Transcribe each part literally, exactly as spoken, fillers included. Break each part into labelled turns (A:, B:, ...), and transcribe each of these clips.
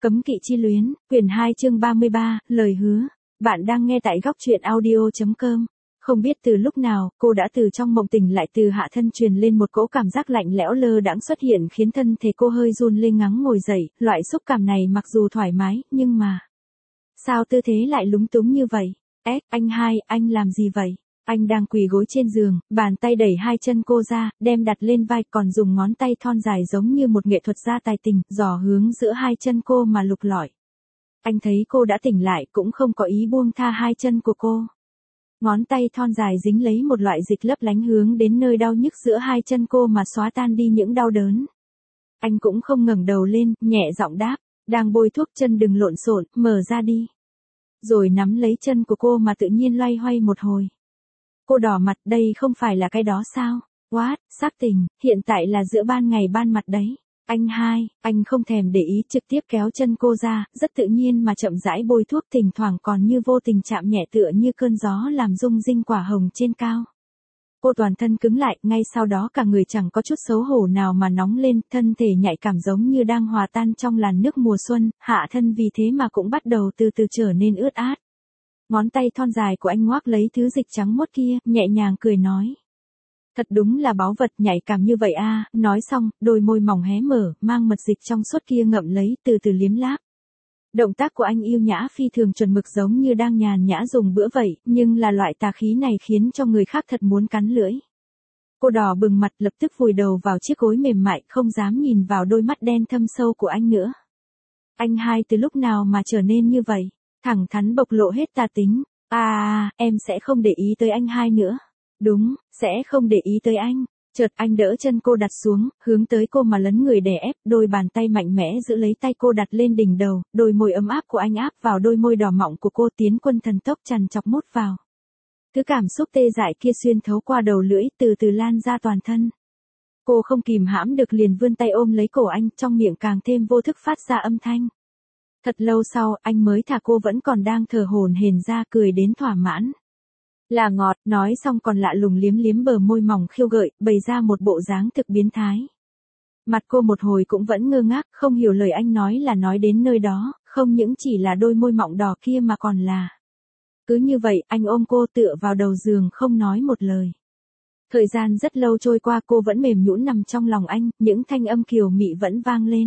A: Cấm kỵ chi luyến, quyển hai chương ba mươi ba, lời hứa. Bạn đang nghe tại góc truyện audio.com. Không biết từ lúc nào, cô đã từ trong mộng tỉnh lại, từ hạ thân truyền lên một cỗ cảm giác lạnh lẽo lơ đãng xuất hiện khiến thân thể cô hơi run lên ngắn ngồi dậy. Loại xúc cảm này mặc dù thoải mái, nhưng mà... Sao tư thế lại lúng túng như vậy? Ếch, anh hai, anh làm gì vậy? Anh đang quỳ gối trên giường, bàn tay đẩy hai chân cô ra, đem đặt lên vai, còn dùng ngón tay thon dài giống như một nghệ thuật gia tài tình, dò hướng giữa hai chân cô mà lục lọi. Anh thấy cô đã tỉnh lại cũng không có ý buông tha hai chân của cô. Ngón tay thon dài dính lấy một loại dịch lấp lánh hướng đến nơi đau nhức giữa hai chân cô mà xóa tan đi những đau đớn. Anh cũng không ngẩng đầu lên, nhẹ giọng đáp, đang bôi thuốc chân đừng lộn xộn, mở ra đi. Rồi nắm lấy chân của cô mà tự nhiên loay hoay một hồi. Cô đỏ mặt, đây không phải là cái đó sao? What, sắc tình, hiện tại là giữa ban ngày ban mặt đấy. Anh hai, anh không thèm để ý, trực tiếp kéo chân cô ra, rất tự nhiên mà chậm rãi bôi thuốc, thỉnh thoảng còn như vô tình chạm nhẹ tựa như cơn gió làm rung rinh quả hồng trên cao. Cô toàn thân cứng lại, ngay sau đó cả người chẳng có chút xấu hổ nào mà nóng lên, thân thể nhạy cảm giống như đang hòa tan trong làn nước mùa xuân, hạ thân vì thế mà cũng bắt đầu từ từ trở nên ướt át. Ngón tay thon dài của anh ngoác lấy thứ dịch trắng muốt kia, nhẹ nhàng cười nói. Thật đúng là báu vật, nhạy cảm như vậy a. Nói xong, đôi môi mỏng hé mở, mang mật dịch trong suốt kia ngậm lấy, từ từ liếm láp. Động tác của anh yêu nhã phi thường chuẩn mực, giống như đang nhàn nhã dùng bữa vậy, nhưng là loại tà khí này khiến cho người khác thật muốn cắn lưỡi. Cô đỏ bừng mặt, lập tức vùi đầu vào chiếc gối mềm mại, không dám nhìn vào đôi mắt đen thâm sâu của anh nữa. Anh hai từ lúc nào mà trở nên như vậy? Thẳng thắn bộc lộ hết tà tính. À, em sẽ không để ý tới anh hai nữa. Đúng, sẽ không để ý tới anh. Chợt anh đỡ chân cô đặt xuống, hướng tới cô mà lấn người đè ép, đôi bàn tay mạnh mẽ giữ lấy tay cô đặt lên đỉnh đầu, đôi môi ấm áp của anh áp vào đôi môi đỏ mọng của cô, tiến quân thần tốc trằn trọc mút vào. Thứ cảm xúc tê dại kia xuyên thấu qua đầu lưỡi, từ từ lan ra toàn thân. Cô không kìm hãm được liền vươn tay ôm lấy cổ anh, trong miệng càng thêm vô thức phát ra âm thanh. Thật lâu sau, anh mới thả cô vẫn còn đang thở hổn hển ra, cười đến thỏa mãn. Là ngọt, nói xong còn lạ lùng liếm liếm bờ môi mỏng khiêu gợi, bày ra một bộ dáng thực biến thái. Mặt cô một hồi cũng vẫn ngơ ngác, không hiểu lời anh nói là nói đến nơi đó, không những chỉ là đôi môi mọng đỏ kia mà còn là... Cứ như vậy, anh ôm cô tựa vào đầu giường không nói một lời. Thời gian rất lâu trôi qua, cô vẫn mềm nhũn nằm trong lòng anh, những thanh âm kiều mị vẫn vang lên.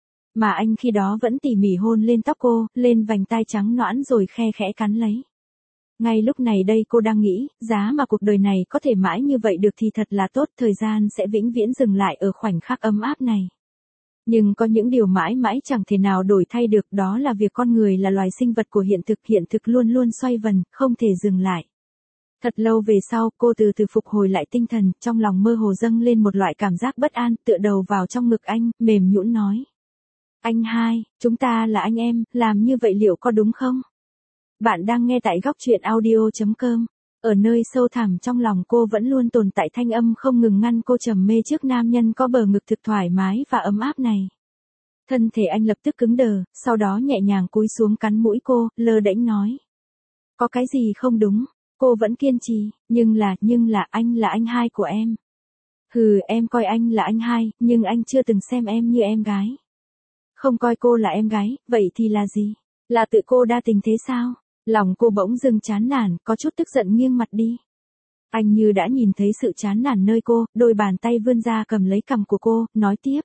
A: Mà anh khi đó vẫn tỉ mỉ hôn lên tóc cô, lên vành tai trắng nõn rồi khe khẽ cắn lấy. Ngay lúc này đây cô đang nghĩ, giá mà cuộc đời này có thể mãi như vậy được thì thật là tốt, thời gian sẽ vĩnh viễn dừng lại ở khoảnh khắc ấm áp này. Nhưng có những điều mãi mãi chẳng thể nào đổi thay được, đó là việc con người là loài sinh vật của hiện thực, hiện thực luôn luôn xoay vần, không thể dừng lại. Thật lâu về sau, cô từ từ phục hồi lại tinh thần, trong lòng mơ hồ dâng lên một loại cảm giác bất an, tựa đầu vào trong ngực anh, mềm nhũn nói. Anh hai, chúng ta là anh em, làm như vậy liệu có đúng không? Bạn đang nghe tại góc truyện audio.com. Ở nơi sâu thẳm trong lòng cô vẫn luôn tồn tại thanh âm không ngừng ngăn cô trầm mê trước nam nhân có bờ ngực thực thoải mái và ấm áp này. Thân thể anh lập tức cứng đờ, sau đó nhẹ nhàng cúi xuống cắn mũi cô, lơ đễnh nói. Có cái gì không đúng? Cô vẫn kiên trì, nhưng là, nhưng là anh là anh hai của em. Hừ, em coi anh là anh hai, nhưng anh chưa từng xem em như em gái. Không coi cô là em gái, vậy thì là gì? Là tự cô đa tình thế sao? Lòng cô bỗng dưng chán nản, có chút tức giận nghiêng mặt đi. Anh như đã nhìn thấy sự chán nản nơi cô, đôi bàn tay vươn ra cầm lấy cằm của cô, nói tiếp.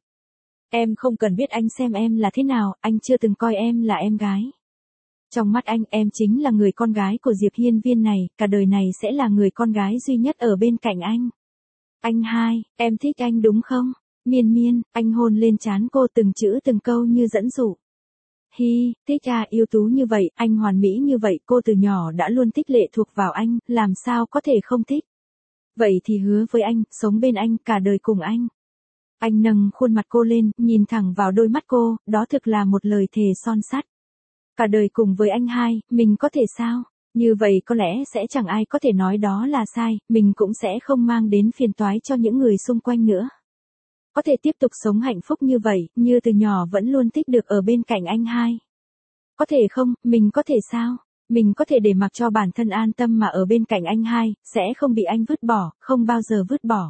A: Em không cần biết anh xem em là thế nào, anh chưa từng coi em là em gái. Trong mắt anh, em chính là người con gái của Diệp Hiên Viên này, cả đời này sẽ là người con gái duy nhất ở bên cạnh anh. Anh hai, em thích anh đúng không? Miên miên, anh hôn lên trán cô từng chữ từng câu như dẫn dụ. Hi, thích à, yêu tú như vậy, anh hoàn mỹ như vậy, cô từ nhỏ đã luôn thích lệ thuộc vào anh, làm sao có thể không thích. Vậy thì hứa với anh, sống bên anh, cả đời cùng anh. Anh nâng khuôn mặt cô lên, nhìn thẳng vào đôi mắt cô, đó thực là một lời thề son sắt. Cả đời cùng với anh hai, mình có thể sao? Như vậy có lẽ sẽ chẳng ai có thể nói đó là sai, mình cũng sẽ không mang đến phiền toái cho những người xung quanh nữa. Có thể tiếp tục sống hạnh phúc như vậy, như từ nhỏ vẫn luôn thích được ở bên cạnh anh hai. Có thể không, mình có thể sao? Mình có thể để mặc cho bản thân an tâm mà ở bên cạnh anh hai, sẽ không bị anh vứt bỏ, không bao giờ vứt bỏ.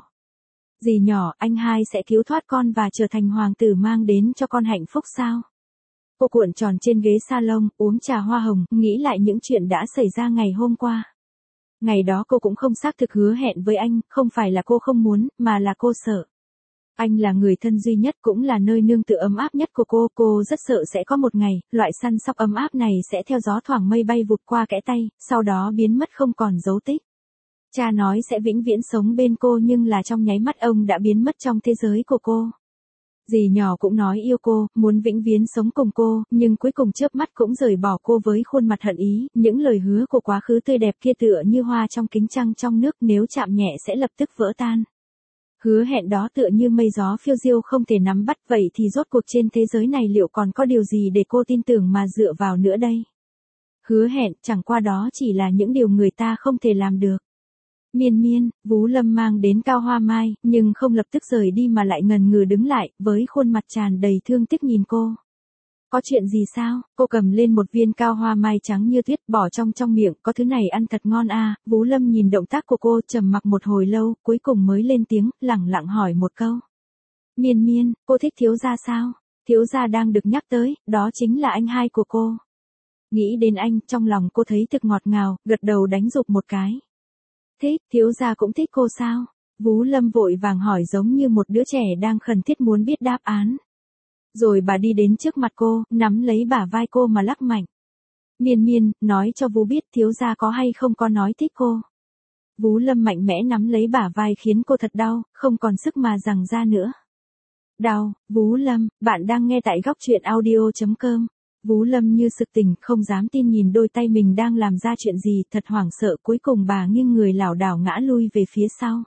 A: Dì nhỏ, anh hai sẽ cứu thoát con và trở thành hoàng tử mang đến cho con hạnh phúc sao? Cô cuộn tròn trên ghế salon, uống trà hoa hồng, nghĩ lại những chuyện đã xảy ra ngày hôm qua. Ngày đó cô cũng không xác thực hứa hẹn với anh, không phải là cô không muốn, mà là cô sợ. Anh là người thân duy nhất cũng là nơi nương tựa ấm áp nhất của cô, cô rất sợ sẽ có một ngày, loại săn sóc ấm áp này sẽ theo gió thoảng mây bay vụt qua kẽ tay, sau đó biến mất không còn dấu tích. Cha nói sẽ vĩnh viễn sống bên cô nhưng là trong nháy mắt ông đã biến mất trong thế giới của cô. Dì nhỏ cũng nói yêu cô, muốn vĩnh viễn sống cùng cô, nhưng cuối cùng chớp mắt cũng rời bỏ cô với khuôn mặt hận ý, những lời hứa của quá khứ tươi đẹp kia tựa như hoa trong kính trăng trong nước, nếu chạm nhẹ sẽ lập tức vỡ tan. Hứa hẹn đó tựa như mây gió phiêu diêu không thể nắm bắt, vậy thì rốt cuộc trên thế giới này liệu còn có điều gì để cô tin tưởng mà dựa vào nữa đây? Hứa hẹn chẳng qua đó chỉ là những điều người ta không thể làm được. Miên miên, Vú Lâm mang đến cao hoa mai, nhưng không lập tức rời đi mà lại ngần ngừ đứng lại, với khuôn mặt tràn đầy thương tiếc nhìn cô. Có chuyện gì sao? Cô cầm lên một viên cao hoa mai trắng như tuyết, bỏ trong trong miệng, có thứ này ăn thật ngon à. Vú Lâm nhìn động tác của cô, trầm mặc một hồi lâu, cuối cùng mới lên tiếng, lẳng lặng hỏi một câu. Miên miên, cô thích thiếu gia sao? Thiếu gia đang được nhắc tới, đó chính là anh hai của cô. Nghĩ đến anh, trong lòng cô thấy thực ngọt ngào, gật đầu đánh rụp một cái. Thích, thiếu gia cũng thích cô sao? Vú Lâm vội vàng hỏi giống như một đứa trẻ đang khẩn thiết muốn biết đáp án. Rồi bà đi đến trước mặt cô, nắm lấy bả vai cô mà lắc mạnh. Miên miên, nói cho Vú biết thiếu gia có hay không có nói thích cô. Vú Lâm mạnh mẽ nắm lấy bả vai khiến cô thật đau, không còn sức mà giằng ra nữa. Đau, Vú Lâm, bạn đang nghe tại góc truyện audio chấm com. Vú Lâm như sực tỉnh, không dám tin nhìn đôi tay mình đang làm ra chuyện gì, thật hoảng sợ, cuối cùng bà nghiêng người lảo đảo ngã lui về phía sau.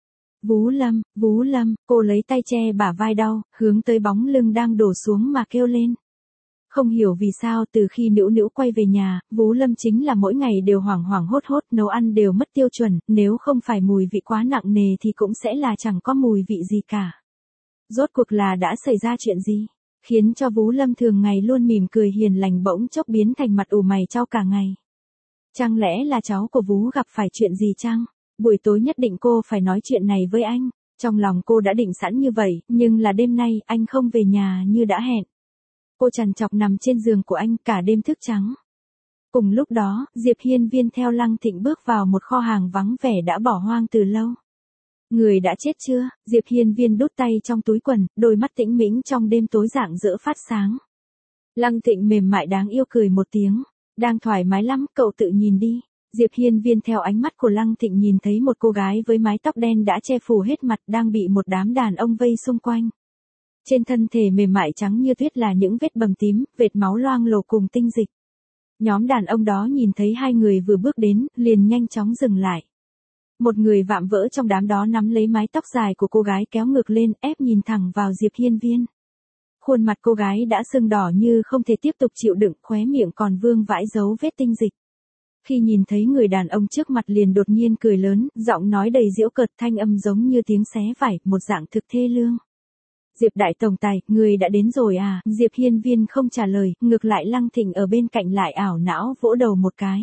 A: Vú Lâm, Vú Lâm, cô lấy tay che bả vai đau, hướng tới bóng lưng đang đổ xuống mà kêu lên. Không hiểu vì sao từ khi Nữu Nữu quay về nhà, Vú Lâm chính là mỗi ngày đều hoảng hoảng hốt hốt, nấu ăn đều mất tiêu chuẩn, nếu không phải mùi vị quá nặng nề thì cũng sẽ là chẳng có mùi vị gì cả. Rốt cuộc là đã xảy ra chuyện gì? Khiến cho Vú Lâm thường ngày luôn mỉm cười hiền lành bỗng chốc biến thành mặt ủ mày chau cả ngày. Chẳng lẽ là cháu của Vú gặp phải chuyện gì chăng? Buổi tối nhất định cô phải nói chuyện này với anh. Trong lòng cô đã định sẵn như vậy, nhưng là đêm nay anh không về nhà như đã hẹn. Cô trằn trọc nằm trên giường của anh cả đêm thức trắng. Cùng lúc đó, Diệp Hiên Viên theo Lăng Thịnh bước vào một kho hàng vắng vẻ đã bỏ hoang từ lâu. Người đã chết chưa? Diệp Hiên Viên đút tay trong túi quần, đôi mắt tĩnh mĩnh trong đêm tối rạng rỡ phát sáng. Lăng Thịnh mềm mại đáng yêu cười một tiếng. Đang thoải mái lắm, cậu tự nhìn đi. Diệp Hiên Viên theo ánh mắt của Lăng Thịnh nhìn thấy một cô gái với mái tóc đen đã che phủ hết mặt đang bị một đám đàn ông vây xung quanh. Trên thân thể mềm mại trắng như tuyết là những vết bầm tím, vệt máu loang lổ cùng tinh dịch. Nhóm đàn ông đó nhìn thấy hai người vừa bước đến, liền nhanh chóng dừng lại. Một người vạm vỡ trong đám đó nắm lấy mái tóc dài của cô gái kéo ngược lên, ép nhìn thẳng vào Diệp Hiên Viên. Khuôn mặt cô gái đã sưng đỏ như không thể tiếp tục chịu đựng, khóe miệng còn vương vãi dấu vết tinh dịch. Khi nhìn thấy người đàn ông trước mặt liền đột nhiên cười lớn, giọng nói đầy giễu cợt, thanh âm giống như tiếng xé vải, một dạng thực thê lương. Diệp đại tổng tài, người đã đến rồi à? Diệp Hiên Viên không trả lời, ngược lại Lăng Thịnh ở bên cạnh lại ảo não vỗ đầu một cái.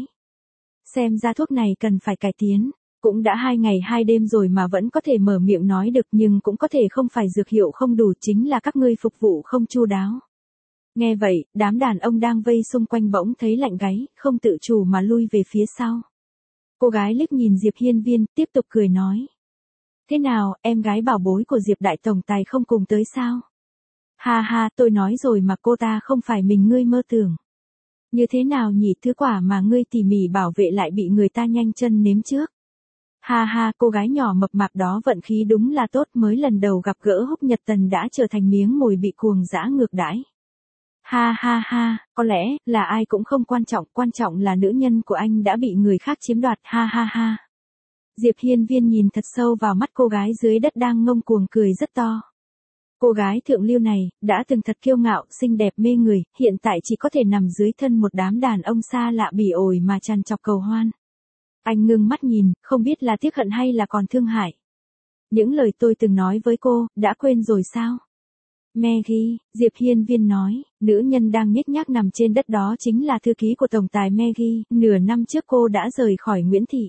A: Xem ra thuốc này cần phải cải tiến. Cũng đã hai ngày hai đêm rồi mà vẫn có thể mở miệng nói được, nhưng cũng có thể không phải dược hiệu không đủ, chính là các ngươi phục vụ không chu đáo. Nghe vậy, đám đàn ông đang vây xung quanh bỗng thấy lạnh gáy, không tự chủ mà lui về phía sau. Cô gái liếc nhìn Diệp Hiên Viên, tiếp tục cười nói. Thế nào, em gái bảo bối của Diệp đại tổng tài không cùng tới sao? Ha ha, tôi nói rồi mà, cô ta không phải mình ngươi mơ tưởng. Như thế nào nhỉ, thứ quả mà ngươi tỉ mỉ bảo vệ lại bị người ta nhanh chân nếm trước. Ha ha, cô gái nhỏ mập mạp đó vận khí đúng là tốt, mới lần đầu gặp gỡ Húc Nhật Tần đã trở thành miếng mồi bị cuồng dã ngược đãi. Ha ha ha, có lẽ là ai cũng không quan trọng, quan trọng là nữ nhân của anh đã bị người khác chiếm đoạt, ha ha ha. Diệp Hiên Viên nhìn thật sâu vào mắt cô gái dưới đất đang ngông cuồng cười rất to. Cô gái thượng lưu này, đã từng thật kiêu ngạo, xinh đẹp mê người, hiện tại chỉ có thể nằm dưới thân một đám đàn ông xa lạ bỉ ổi mà trằn trọc cầu hoan. Anh ngưng mắt nhìn, không biết là tiếc hận hay là còn thương hại. Những lời tôi từng nói với cô, đã quên rồi sao? Maggie, Diệp Hiên Viên nói, nữ nhân đang nhếch nhác nằm trên đất đó chính là thư ký của tổng tài Maggie, nửa năm trước cô đã rời khỏi Nguyễn Thị.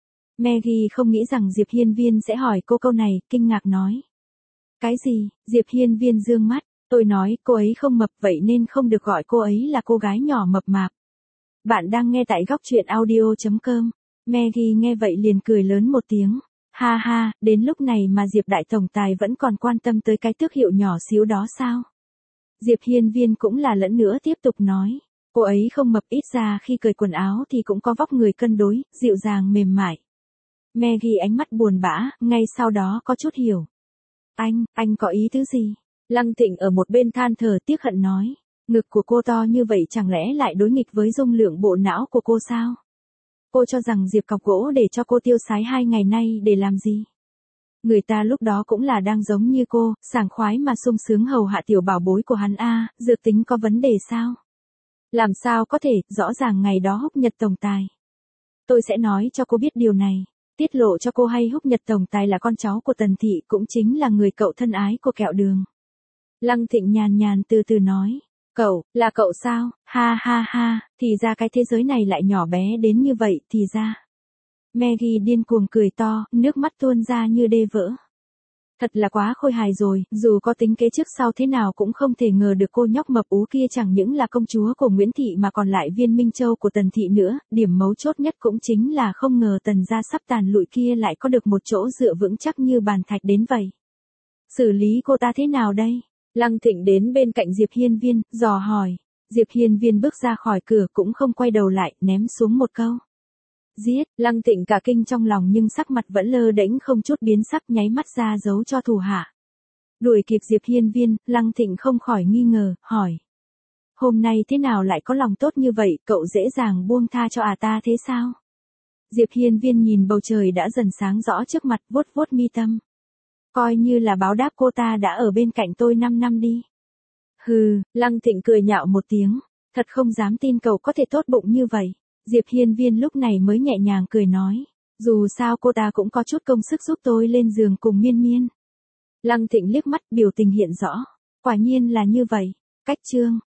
A: Maggie không nghĩ rằng Diệp Hiên Viên sẽ hỏi cô câu này, kinh ngạc nói. Cái gì? Diệp Hiên Viên dương mắt, Tôi nói cô ấy không mập vậy nên không được gọi cô ấy là cô gái nhỏ mập mạp. Bạn đang nghe tại góc truyện audio.com. Maggie nghe vậy liền cười lớn một tiếng. Ha ha, đến lúc này mà Diệp đại tổng tài vẫn còn quan tâm tới cái tước hiệu nhỏ xíu đó sao? Diệp Hiên Viên cũng là lẫn nữa tiếp tục nói. Cô ấy không mập, ít ra khi cởi quần áo thì cũng có vóc người cân đối, dịu dàng mềm mại. Maggie ánh mắt buồn bã, ngay sau đó có chút hiểu. Anh, anh có ý tứ gì? Lăng Thịnh ở một bên than thở tiếc hận nói. Ngực của cô to như vậy chẳng lẽ lại đối nghịch với dung lượng bộ não của cô sao? Cô cho rằng Diệp cọc gỗ để cho cô tiêu sái hai ngày nay để làm gì? Người ta lúc đó cũng là đang giống như cô, sảng khoái mà sung sướng hầu hạ tiểu bảo bối của hắn a, dược tính có vấn đề sao? Làm sao có thể, rõ ràng ngày đó Húc Nhật tổng tài. Tôi sẽ nói cho cô biết điều này, tiết lộ cho cô hay Húc Nhật tổng tài là con cháu của Tần Thị, cũng chính là người cậu thân ái của Kẹo Đường. Lăng Thịnh nhàn nhàn từ từ nói. Cậu, là cậu sao? Ha ha ha, thì ra cái thế giới này lại nhỏ bé đến như vậy, thì ra. Maggie điên cuồng cười to, nước mắt tuôn ra như đê vỡ. Thật là quá khôi hài rồi, dù có tính kế trước sau thế nào cũng không thể ngờ được cô nhóc mập ú kia chẳng những là công chúa của Nguyễn Thị mà còn lại viên Minh Châu của Tần Thị nữa, điểm mấu chốt nhất cũng chính là không ngờ Tần gia sắp tàn lụi kia lại có được một chỗ dựa vững chắc như bàn thạch đến vậy. Xử lý cô ta thế nào đây? Lăng Thịnh đến bên cạnh Diệp Hiên Viên, dò hỏi. Diệp Hiên Viên bước ra khỏi cửa cũng không quay đầu lại, ném xuống một câu. Giết, Lăng Thịnh cả kinh trong lòng nhưng sắc mặt vẫn lơ đễnh không chút biến sắc, nháy mắt ra dấu cho thủ hạ. Đuổi kịp Diệp Hiên Viên, Lăng Thịnh không khỏi nghi ngờ, hỏi. Hôm nay thế nào lại có lòng tốt như vậy, cậu dễ dàng buông tha cho à ta thế sao? Diệp Hiên Viên nhìn bầu trời đã dần sáng rõ trước mặt, vuốt vuốt mi tâm. Coi như là báo đáp cô ta đã ở bên cạnh tôi năm năm đi. Hừ, Lăng Thịnh cười nhạo một tiếng, thật không dám tin cậu có thể tốt bụng như vậy. Diệp Hiên Viên lúc này mới nhẹ nhàng cười nói, dù sao cô ta cũng có chút công sức giúp tôi lên giường cùng Miên Miên. Lăng Thịnh liếc mắt, biểu tình hiện rõ, quả nhiên là như vậy. Cách chương